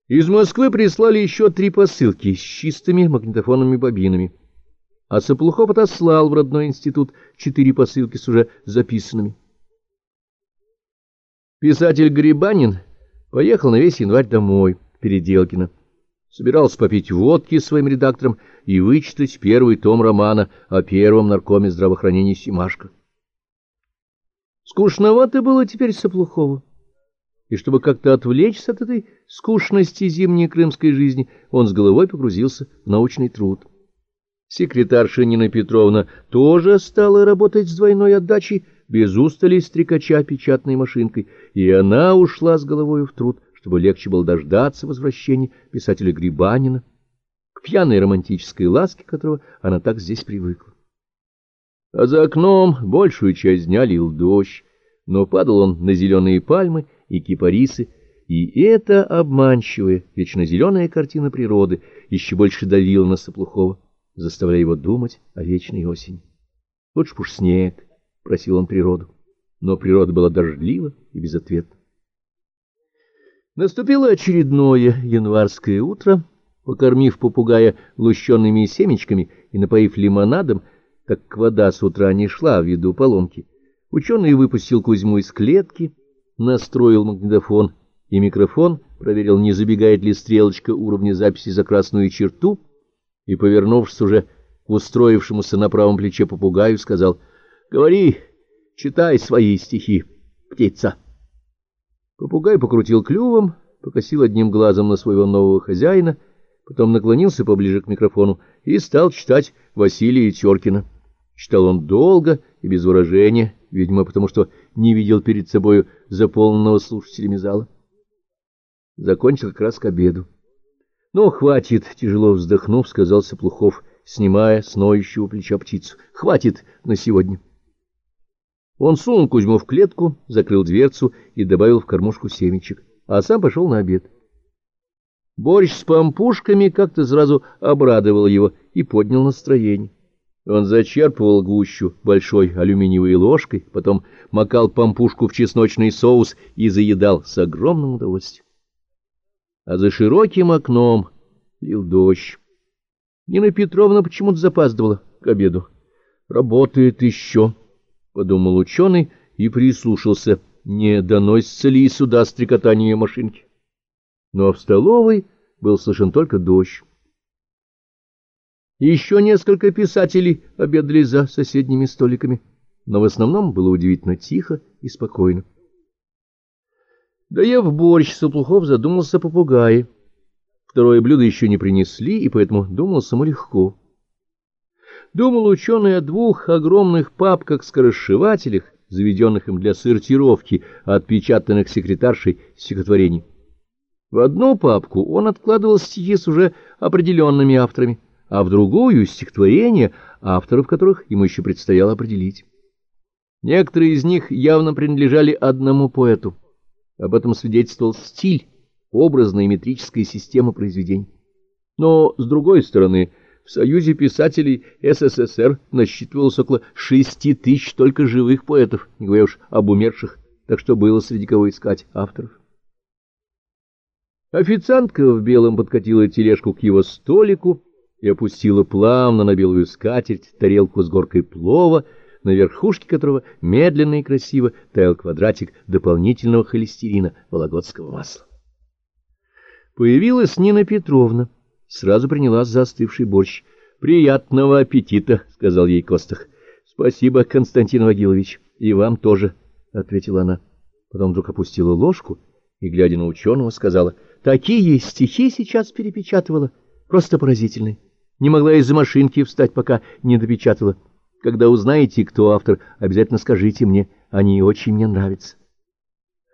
Из Москвы прислали еще 3 посылки с чистыми магнитофонными бобинами, а Саплухов отослал в родной институт 4 посылки с уже записанными. Писатель Грибанин поехал на весь январь домой, в Переделкино. Собирался попить водки с своим редактором и вычитать 1-й том романа о первом наркоме здравоохранения Семашко. Скучновато было теперь Саплухову, и чтобы как-то отвлечься от этой скучности зимней крымской жизни, он с головой погрузился в научный труд. Секретарша Нина Петровна тоже стала работать с двойной отдачей, без устали стрекача печатной машинкой, и она ушла с головой в труд, чтобы легче было дождаться возвращения писателя Грибанина, к пьяной романтической ласке которого она так здесь привыкла. А за окном большую часть дня лил дождь, но падал он на зеленые пальмы и кипарисы, и эта обманчивая, вечно зеленая картина природы еще больше давила на Саплухова, заставляя его думать о вечной осени. Лучше б уж снег, — просил он природу, но природа была дождлива и безответна. Наступило очередное январское утро. Покормив попугая лущенными семечками и напоив лимонадом, так как вода с утра не шла ввиду поломки, ученый выпустил Кузьму из клетки, настроил магнитофон и микрофон, проверил, не забегает ли стрелочка уровня записи за красную черту, и, повернувшись уже к устроившемуся на правом плече попугаю, сказал: «Говори, читай свои стихи, птица». Попугай покрутил клювом, покосил одним глазом на своего нового хозяина, потом наклонился поближе к микрофону и стал читать Василия Теркина. Читал он долго и без выражения, видимо, потому что не видел перед собою заполненного слушателями зала. Закончил как раз к обеду. — Ну, хватит, — тяжело вздохнув, сказал Саплухов, снимая с ноющего плеча птицу. — Хватит на сегодня. Он сунул Кузьму в клетку, закрыл дверцу и добавил в кормушку семечек, а сам пошел на обед. Борщ с пампушками как-то сразу обрадовал его и поднял настроение. Он зачерпывал гущу большой алюминиевой ложкой, потом макал пампушку в чесночный соус и заедал с огромным удовольствием. А за широким окном лил дождь. Нина Петровна почему-то запаздывала к обеду. «Работает еще», — подумал ученый и прислушался, не доносится ли и сюда стрекотание ее машинки. Но в столовой был слышен только дождь. Еще несколько писателей обедали за соседними столиками, но в основном было удивительно тихо и спокойно. Доев борщ, Саплухов задумался о попугае. Второе блюдо еще не принесли, и поэтому думалось ему легко. Думал ученый о 2 огромных папках-скоросшивателях, заведенных им для сортировки отпечатанных секретаршей стихотворений. В одну папку он откладывал стихи с уже определенными авторами, а в другую — стихотворения, авторов которых ему еще предстояло определить. Некоторые из них явно принадлежали одному поэту. Об этом свидетельствовал стиль, образная и метрическая система произведений. Но, с другой стороны, в Союзе писателей СССР насчитывалось около 6000 только живых поэтов, не говоря уж об умерших, так что было среди кого искать авторов. Официантка в белом подкатила тележку к его столику и опустила плавно на белую скатерть тарелку с горкой плова, на верхушке которого медленно и красиво таял квадратик дополнительного холестерина вологодского масла. Появилась Нина Петровна, сразу принялась за остывший борщ. — Приятного аппетита, — сказал ей Костах. — Спасибо, Константин Вагилович, и вам тоже, — ответила она. Потом вдруг опустила ложку и, глядя на ученого, сказала: — Такие стихи сейчас перепечатывала, просто поразительные. Не могла из-за машинки встать, пока не допечатала. Когда узнаете, кто автор, обязательно скажите мне, они очень мне нравятся.